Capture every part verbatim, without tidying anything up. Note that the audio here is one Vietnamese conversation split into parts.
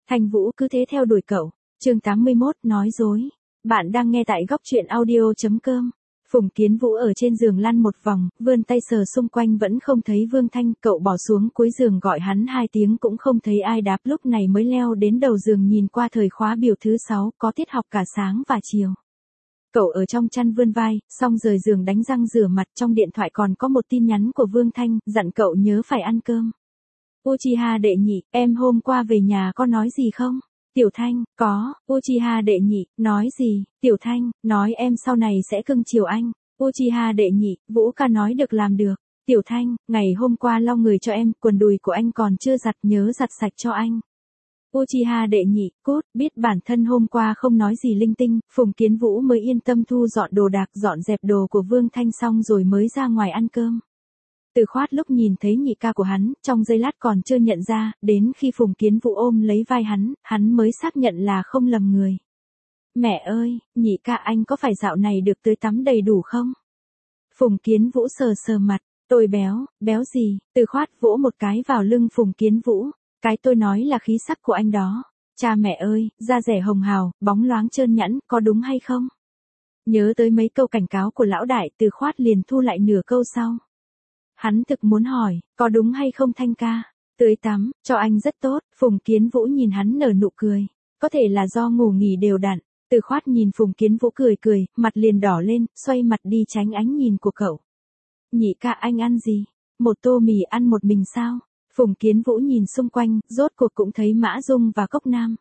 Thanh Vũ cứ thế theo đuổi cậu. Chương tám mươi mốt nói dối. Bạn đang nghe tại góc truyện audio chấm com. Phùng Kiến Vũ ở trên giường lăn một vòng, vươn tay sờ xung quanh vẫn không thấy Vương Thanh, cậu bỏ xuống cuối giường gọi hắn hai tiếng cũng không thấy ai đáp, lúc này mới leo đến đầu giường nhìn qua thời khóa biểu thứ sáu, có tiết học cả sáng và chiều. Cậu ở trong chăn vươn vai, xong rời giường đánh răng rửa mặt, trong điện thoại còn có một tin nhắn của Vương Thanh, dặn cậu nhớ phải ăn cơm. Uchiha đệ nhị, em hôm qua về nhà có nói gì không? Tiểu Thanh, có. Uchiha đệ nhị, nói gì? Tiểu Thanh, nói em sau này sẽ cưng chiều anh. Uchiha đệ nhị, Vũ ca nói được làm được. Tiểu Thanh, ngày hôm qua lau người cho em, quần đùi của anh còn chưa giặt, nhớ giặt sạch cho anh. Uchiha đệ nhị, cút, biết bản thân hôm qua không nói gì linh tinh, Phùng Kiến Vũ mới yên tâm thu dọn đồ đạc, dọn dẹp đồ của Vương Thanh xong rồi mới ra ngoài ăn cơm. Từ Khoát lúc nhìn thấy nhị ca của hắn, trong giây lát còn chưa nhận ra, đến khi Phùng Kiến Vũ ôm lấy vai hắn, hắn mới xác nhận là không lầm người. Mẹ ơi, nhị ca anh có phải dạo này được tưới tắm đầy đủ không? Phùng Kiến Vũ sờ sờ mặt, tôi béo, béo gì? Từ Khoát vỗ một cái vào lưng Phùng Kiến Vũ, cái tôi nói là khí sắc của anh đó. Cha mẹ ơi, da rẻ hồng hào, bóng loáng trơn nhẵn, có đúng hay không? Nhớ tới mấy câu cảnh cáo của lão đại, Từ Khoát liền thu lại nửa câu sau. Hắn thực muốn hỏi, có đúng hay không Thanh ca? Tưới tắm, cho anh rất tốt. Phùng Kiến Vũ nhìn hắn nở nụ cười. Có thể là do ngủ nghỉ đều đặn. Từ Khoát nhìn Phùng Kiến Vũ cười cười, mặt liền đỏ lên, xoay mặt đi tránh ánh nhìn của cậu. Nhị ca anh ăn gì? Một tô mì ăn một mình sao? Phùng Kiến Vũ nhìn xung quanh, rốt cuộc cũng thấy Mã Dung và Cốc Nam.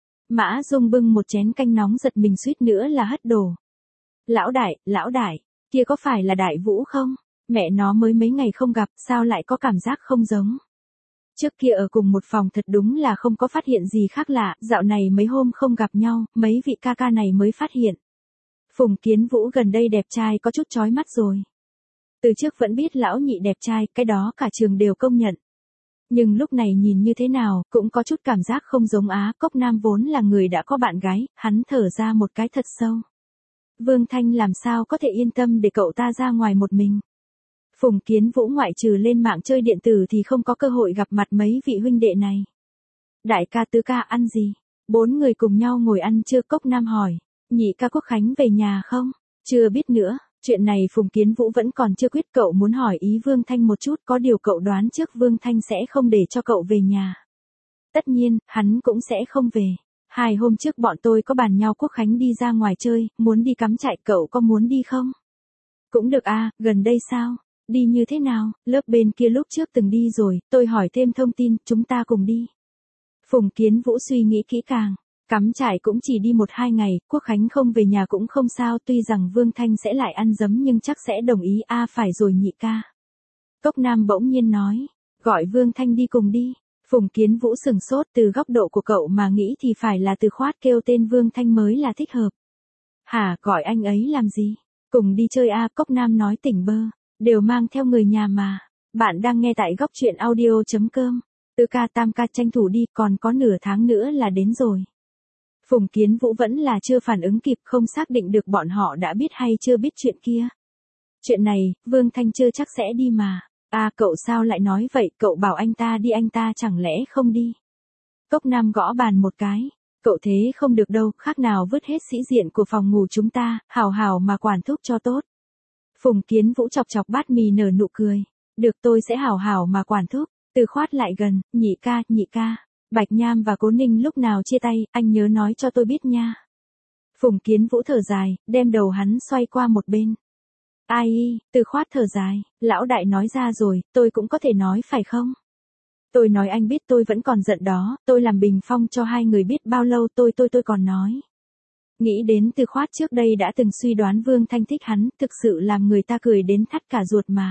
Mã Dung bưng một chén canh nóng giật mình suýt nữa là hất đổ. Lão đại, lão đại, kia có phải là Đại Vũ không? Mẹ nó mới mấy ngày không gặp, sao lại có cảm giác không giống? Trước kia ở cùng một phòng thật đúng là không có phát hiện gì khác lạ, dạo này mấy hôm không gặp nhau, mấy vị ca ca này mới phát hiện. Phùng Kiến Vũ gần đây đẹp trai có chút chói mắt rồi. Từ trước vẫn biết lão nhị đẹp trai, cái đó cả trường đều công nhận. Nhưng lúc này nhìn như thế nào, cũng có chút cảm giác không giống á. Cốc Nam vốn là người đã có bạn gái, hắn thở ra một cái thật sâu. Vương Thanh làm sao có thể yên tâm để cậu ta ra ngoài một mình. Phùng Kiến Vũ ngoại trừ lên mạng chơi điện tử thì không có cơ hội gặp mặt mấy vị huynh đệ này. Đại ca tứ ca ăn gì? Bốn người cùng nhau ngồi ăn trưa. Cốc Nam hỏi. Nhị ca Quốc Khánh về nhà không? Chưa biết nữa. Chuyện này Phùng Kiến Vũ vẫn còn chưa quyết, cậu muốn hỏi ý Vương Thanh một chút, có điều cậu đoán trước Vương Thanh sẽ không để cho cậu về nhà. Tất nhiên, hắn cũng sẽ không về. Hai hôm trước bọn tôi có bàn nhau Quốc Khánh đi ra ngoài chơi, muốn đi cắm trại, cậu có muốn đi không? Cũng được à, gần đây sao? Đi như thế nào? Lớp bên kia lúc trước từng đi rồi, tôi hỏi thêm thông tin, chúng ta cùng đi. Phùng Kiến Vũ suy nghĩ kỹ càng. Cắm trại cũng chỉ đi một hai ngày, Quốc Khánh không về nhà cũng không sao, tuy rằng Vương Thanh sẽ lại ăn dấm nhưng chắc sẽ đồng ý. A à, phải rồi nhị ca. Cốc Nam bỗng nhiên nói, gọi Vương Thanh đi cùng đi. Phùng Kiến Vũ sừng sốt, từ góc độ của cậu mà nghĩ thì phải là Từ Khoát kêu tên Vương Thanh mới là thích hợp. Hả, gọi anh ấy làm gì? Cùng đi chơi a à, Cốc Nam nói tỉnh bơ, đều mang theo người nhà mà. Bạn đang nghe tại góc truyện audio chấm com. Tứ ca tam ca tranh thủ đi, còn có nửa tháng nữa là đến rồi. Phùng Kiến Vũ vẫn là chưa phản ứng kịp, không xác định được bọn họ đã biết hay chưa biết chuyện kia. Chuyện này, Vương Thanh chưa chắc sẽ đi mà. À cậu sao lại nói vậy, cậu bảo anh ta đi anh ta chẳng lẽ không đi. Cốc Nam gõ bàn một cái. Cậu thế không được đâu, khác nào vứt hết sĩ diện của phòng ngủ chúng ta, hào hào mà quản thúc cho tốt. Phùng Kiến Vũ chọc chọc bát mì nở nụ cười. Được, tôi sẽ hào hào mà quản thúc. Từ Khoát lại gần, nhị ca, nhị ca. Bạch Nham và Cố Ninh lúc nào chia tay, anh nhớ nói cho tôi biết nha. Phùng Kiến Vũ thở dài, đem đầu hắn xoay qua một bên. Ai, Từ Khoát thở dài, lão đại nói ra rồi, tôi cũng có thể nói phải không? Tôi nói anh biết tôi vẫn còn giận đó, tôi làm bình phong cho hai người biết bao lâu tôi tôi tôi còn nói. Nghĩ đến Từ Khoát trước đây đã từng suy đoán Vương Thanh thích hắn, thực sự làm người ta cười đến thắt cả ruột mà.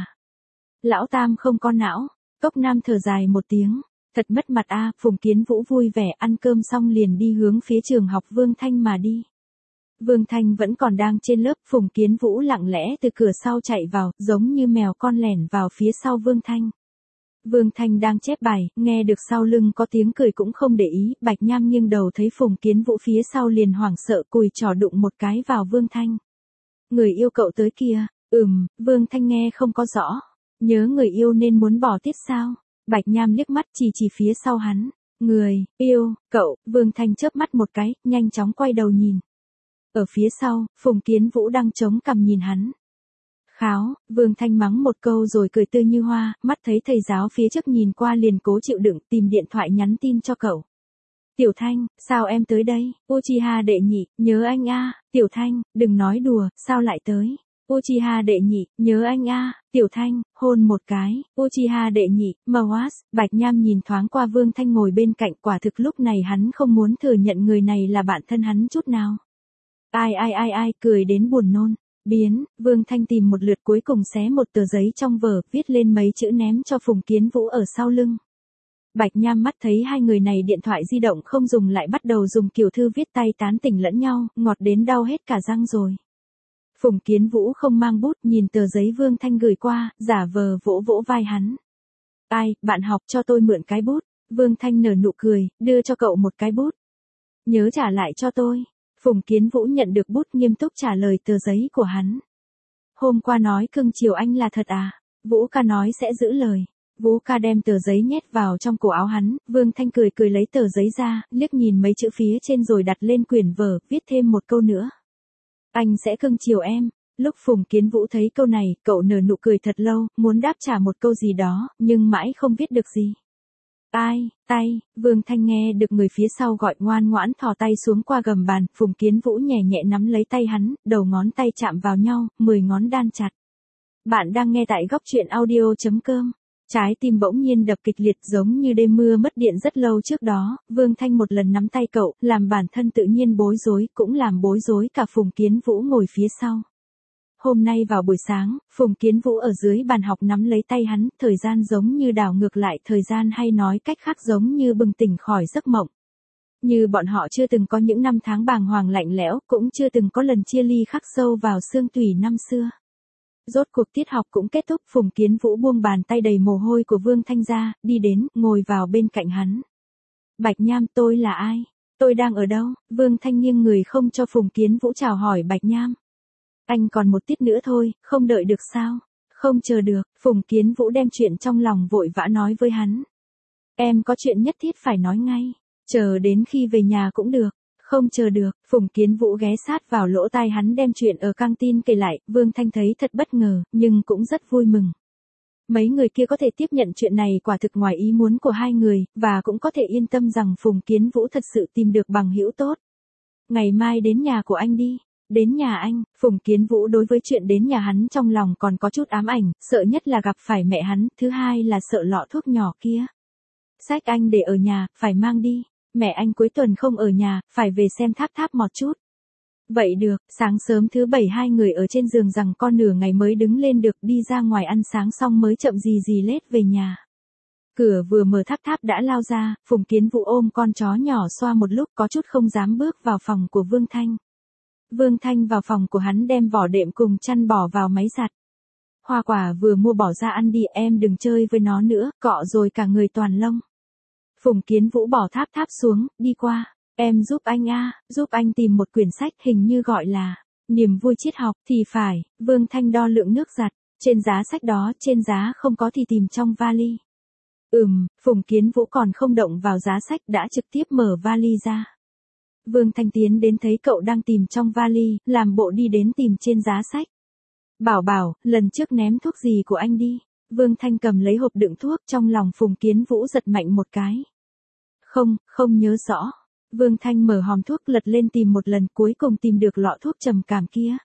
Lão Tam không có não. Cốc Nam thở dài một tiếng. Thật mất mặt a. Phùng Kiến Vũ vui vẻ ăn cơm xong liền đi hướng phía trường học Vương Thanh mà đi. Vương Thanh vẫn còn đang trên lớp, Phùng Kiến Vũ lặng lẽ từ cửa sau chạy vào, giống như mèo con lẻn vào phía sau Vương Thanh. Vương Thanh đang chép bài, nghe được sau lưng có tiếng cười cũng không để ý, Bạch Nham nghiêng đầu thấy Phùng Kiến Vũ phía sau liền hoảng sợ, cùi trỏ đụng một cái vào Vương Thanh. Người yêu cậu tới kìa. Ừm, Vương Thanh nghe không có rõ. Nhớ người yêu nên muốn bỏ tiết sao? Bạch Nham liếc mắt chỉ chỉ phía sau hắn. Người, yêu, cậu, Vương Thanh chớp mắt một cái, nhanh chóng quay đầu nhìn. Ở phía sau, Phùng Kiến Vũ đang chống cằm nhìn hắn. Kháo, Vương Thanh mắng một câu rồi cười tươi như hoa, mắt thấy thầy giáo phía trước nhìn qua liền cố chịu đựng tìm điện thoại nhắn tin cho cậu. Tiểu Thanh, sao em tới đây? Uchiha đệ nhị, nhớ anh a. Tiểu Thanh, đừng nói đùa, sao lại tới? Uchiha đệ nhị, nhớ anh a. Tiểu Thanh, hôn một cái. Uchiha đệ nhị, Mawas. Bạch Nham nhìn thoáng qua Vương Thanh ngồi bên cạnh, quả thực lúc này hắn không muốn thừa nhận người này là bạn thân hắn chút nào. Ai ai ai ai, cười đến buồn nôn. Biến, Vương Thanh tìm một lượt cuối cùng xé một tờ giấy trong vở, viết lên mấy chữ ném cho Phùng Kiến Vũ ở sau lưng. Bạch Nham mắt thấy hai người này điện thoại di động không dùng lại bắt đầu dùng kiểu thư viết tay tán tỉnh lẫn nhau, ngọt đến đau hết cả răng rồi. Phùng Kiến Vũ không mang bút, nhìn tờ giấy Vương Thanh gửi qua, giả vờ vỗ vỗ vai hắn. Ai, bạn học cho tôi mượn cái bút. Vương Thanh nở nụ cười, đưa cho cậu một cái bút. Nhớ trả lại cho tôi. Phùng Kiến Vũ nhận được bút nghiêm túc trả lời tờ giấy của hắn. Hôm qua nói cưng chiều anh là thật à? Vũ ca nói sẽ giữ lời. Vũ ca đem tờ giấy nhét vào trong cổ áo hắn, Vương Thanh cười cười lấy tờ giấy ra, liếc nhìn mấy chữ phía trên rồi đặt lên quyển vở, viết thêm một câu nữa. Anh sẽ cưng chiều em. Lúc Phùng Kiến Vũ thấy câu này, cậu nở nụ cười thật lâu, muốn đáp trả một câu gì đó, nhưng mãi không viết được gì. Ai, tay, Vương Thanh nghe được người phía sau gọi ngoan ngoãn thò tay xuống qua gầm bàn, Phùng Kiến Vũ nhẹ nhẹ nắm lấy tay hắn, đầu ngón tay chạm vào nhau, mười ngón đan chặt. Bạn đang nghe tại góc truyện audio chấm com. Trái tim bỗng nhiên đập kịch liệt giống như đêm mưa mất điện rất lâu trước đó, Vương Thanh một lần nắm tay cậu, làm bản thân tự nhiên bối rối, cũng làm bối rối cả Phùng Kiến Vũ ngồi phía sau. Hôm nay vào buổi sáng, Phùng Kiến Vũ ở dưới bàn học nắm lấy tay hắn, thời gian giống như đảo ngược lại thời gian hay nói cách khác giống như bừng tỉnh khỏi giấc mộng. Như bọn họ chưa từng có những năm tháng bàng hoàng lạnh lẽo, cũng chưa từng có lần chia ly khắc sâu vào xương tủy năm xưa. Rốt cuộc tiết học cũng kết thúc, Phùng Kiến Vũ buông bàn tay đầy mồ hôi của Vương Thanh ra, đi đến, ngồi vào bên cạnh hắn. Bạch Nham, tôi là ai? Tôi đang ở đâu? Vương Thanh nghiêng người không cho Phùng Kiến Vũ chào hỏi Bạch Nham. Anh còn một tiết nữa thôi, không đợi được sao? Không chờ được, Phùng Kiến Vũ đem chuyện trong lòng vội vã nói với hắn. Em có chuyện nhất thiết phải nói ngay, chờ đến khi về nhà cũng được. Không chờ được, Phùng Kiến Vũ ghé sát vào lỗ tai hắn đem chuyện ở căng tin kể lại, Vương Thanh thấy thật bất ngờ, nhưng cũng rất vui mừng. Mấy người kia có thể tiếp nhận chuyện này quả thực ngoài ý muốn của hai người, và cũng có thể yên tâm rằng Phùng Kiến Vũ thật sự tìm được bằng hữu tốt. Ngày mai đến nhà của anh đi. Đến nhà anh, Phùng Kiến Vũ đối với chuyện đến nhà hắn trong lòng còn có chút ám ảnh, sợ nhất là gặp phải mẹ hắn, thứ hai là sợ lọ thuốc nhỏ kia. Sách anh để ở nhà, phải mang đi. Mẹ anh cuối tuần không ở nhà, phải về xem tháp tháp một chút. Vậy được, sáng sớm thứ bảy hai người ở trên giường rằng con nửa ngày mới đứng lên được, đi ra ngoài ăn sáng xong mới chậm gì gì lết về nhà. Cửa vừa mở tháp tháp đã lao ra, Phùng Kiến Vũ ôm con chó nhỏ xoa một lúc có chút không dám bước vào phòng của Vương Thanh. Vương Thanh vào phòng của hắn đem vỏ đệm cùng chăn bỏ vào máy giặt. Hoa quả vừa mua bỏ ra ăn đi, em đừng chơi với nó nữa, cọ rồi cả người toàn lông. Phùng Kiến Vũ bỏ tháp tháp xuống, đi qua. Em giúp anh a, giúp anh tìm một quyển sách hình như gọi là Niềm vui triết học, thì phải. Vương Thanh đo lượng nước giặt. Trên giá sách đó, trên giá không có thì tìm trong vali. Ừm, Phùng Kiến Vũ còn không động vào giá sách đã trực tiếp mở vali ra. Vương Thanh tiến đến thấy cậu đang tìm trong vali, làm bộ đi đến tìm trên giá sách. Bảo bảo, lần trước ném thuốc gì của anh đi. Vương Thanh cầm lấy hộp đựng thuốc, trong lòng Phùng Kiến Vũ giật mạnh một cái. Không, không nhớ rõ. Vương Thanh mở hòm thuốc lật lên tìm một lần, cuối cùng tìm được lọ thuốc trầm cảm kia.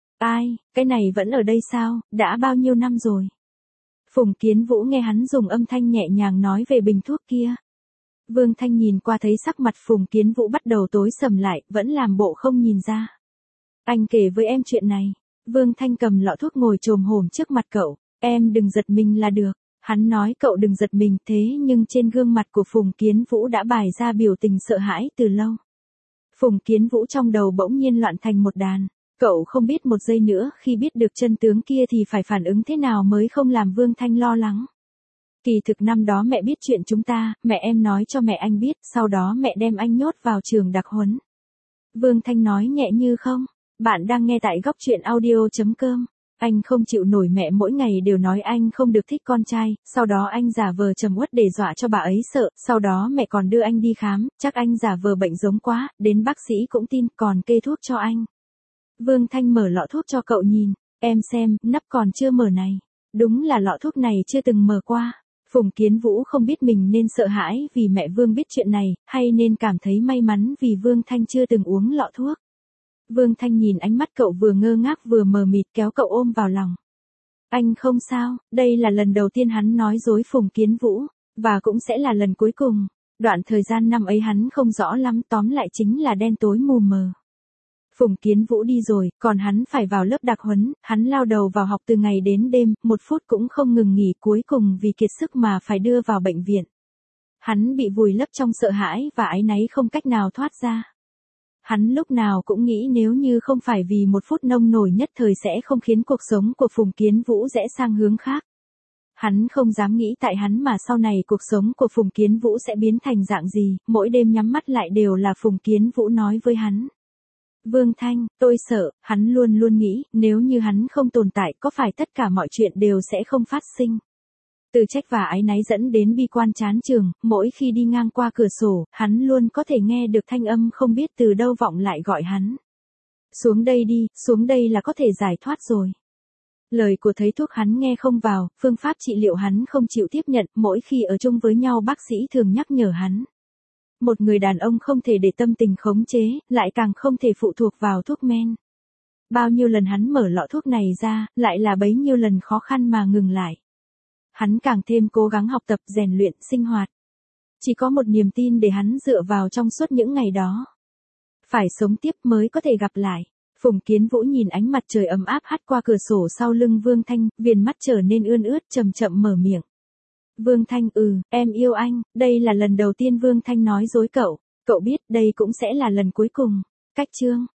Ai, cái này vẫn ở đây sao, đã bao nhiêu năm rồi. Phùng Kiến Vũ nghe hắn dùng âm thanh nhẹ nhàng nói về bình thuốc kia. Vương Thanh nhìn qua thấy sắc mặt Phùng Kiến Vũ bắt đầu tối sầm lại, vẫn làm bộ không nhìn ra. Anh kể với em chuyện này. Vương Thanh cầm lọ thuốc ngồi chồm hổm trước mặt cậu. Em đừng giật mình là được. Hắn nói cậu đừng giật mình, thế nhưng trên gương mặt của Phùng Kiến Vũ đã bày ra biểu tình sợ hãi từ lâu. Phùng Kiến Vũ trong đầu bỗng nhiên loạn thành một đàn. Cậu không biết một giây nữa khi biết được chân tướng kia thì phải phản ứng thế nào mới không làm Vương Thanh lo lắng. Kỳ thực năm đó mẹ biết chuyện chúng ta, mẹ em nói cho mẹ anh biết, sau đó mẹ đem anh nhốt vào trường đặc huấn. Vương Thanh nói nhẹ như không. Bạn đang nghe tại góc truyện audio chấm com. Anh không chịu nổi mẹ mỗi ngày đều nói anh không được thích con trai, sau đó anh giả vờ trầm uất để dọa cho bà ấy sợ, sau đó mẹ còn đưa anh đi khám, chắc anh giả vờ bệnh giống quá, đến bác sĩ cũng tin, còn kê thuốc cho anh. Vương Thanh mở lọ thuốc cho cậu nhìn, em xem, nắp còn chưa mở này. Đúng là lọ thuốc này chưa từng mở qua. Phùng Kiến Vũ không biết mình nên sợ hãi vì mẹ Vương biết chuyện này, hay nên cảm thấy may mắn vì Vương Thanh chưa từng uống lọ thuốc. Vương Thanh nhìn ánh mắt cậu vừa ngơ ngác vừa mờ mịt kéo cậu ôm vào lòng. Anh không sao, đây là lần đầu tiên hắn nói dối Phùng Kiến Vũ, và cũng sẽ là lần cuối cùng. Đoạn thời gian năm ấy hắn không rõ lắm, tóm lại chính là đen tối mù mờ. Phùng Kiến Vũ đi rồi, còn hắn phải vào lớp đặc huấn, hắn lao đầu vào học từ ngày đến đêm, một phút cũng không ngừng nghỉ, cuối cùng vì kiệt sức mà phải đưa vào bệnh viện. Hắn bị vùi lấp trong sợ hãi và áy náy không cách nào thoát ra. Hắn lúc nào cũng nghĩ nếu như không phải vì một phút nông nổi nhất thời sẽ không khiến cuộc sống của Phùng Kiến Vũ rẽ sang hướng khác. Hắn không dám nghĩ tại hắn mà sau này cuộc sống của Phùng Kiến Vũ sẽ biến thành dạng gì, mỗi đêm nhắm mắt lại đều là Phùng Kiến Vũ nói với hắn. Vương Thanh, tôi sợ, hắn luôn luôn nghĩ, nếu như hắn không tồn tại có phải tất cả mọi chuyện đều sẽ không phát sinh. Từ trách và áy náy dẫn đến bi quan chán chường, mỗi khi đi ngang qua cửa sổ, hắn luôn có thể nghe được thanh âm không biết từ đâu vọng lại gọi hắn. Xuống đây đi, xuống đây là có thể giải thoát rồi. Lời của thầy thuốc hắn nghe không vào, phương pháp trị liệu hắn không chịu tiếp nhận, mỗi khi ở chung với nhau bác sĩ thường nhắc nhở hắn. Một người đàn ông không thể để tâm tình khống chế, lại càng không thể phụ thuộc vào thuốc men. Bao nhiêu lần hắn mở lọ thuốc này ra, lại là bấy nhiêu lần khó khăn mà ngừng lại. Hắn càng thêm cố gắng học tập, rèn luyện, sinh hoạt. Chỉ có một niềm tin để hắn dựa vào trong suốt những ngày đó. Phải sống tiếp mới có thể gặp lại. Phùng Kiến Vũ nhìn ánh mặt trời ấm áp hắt qua cửa sổ sau lưng Vương Thanh, viền mắt trở nên ươn ướt, chậm chậm mở miệng. Vương Thanh, ừ, em yêu anh, đây là lần đầu tiên Vương Thanh nói dối cậu, cậu biết đây cũng sẽ là lần cuối cùng. Cách chương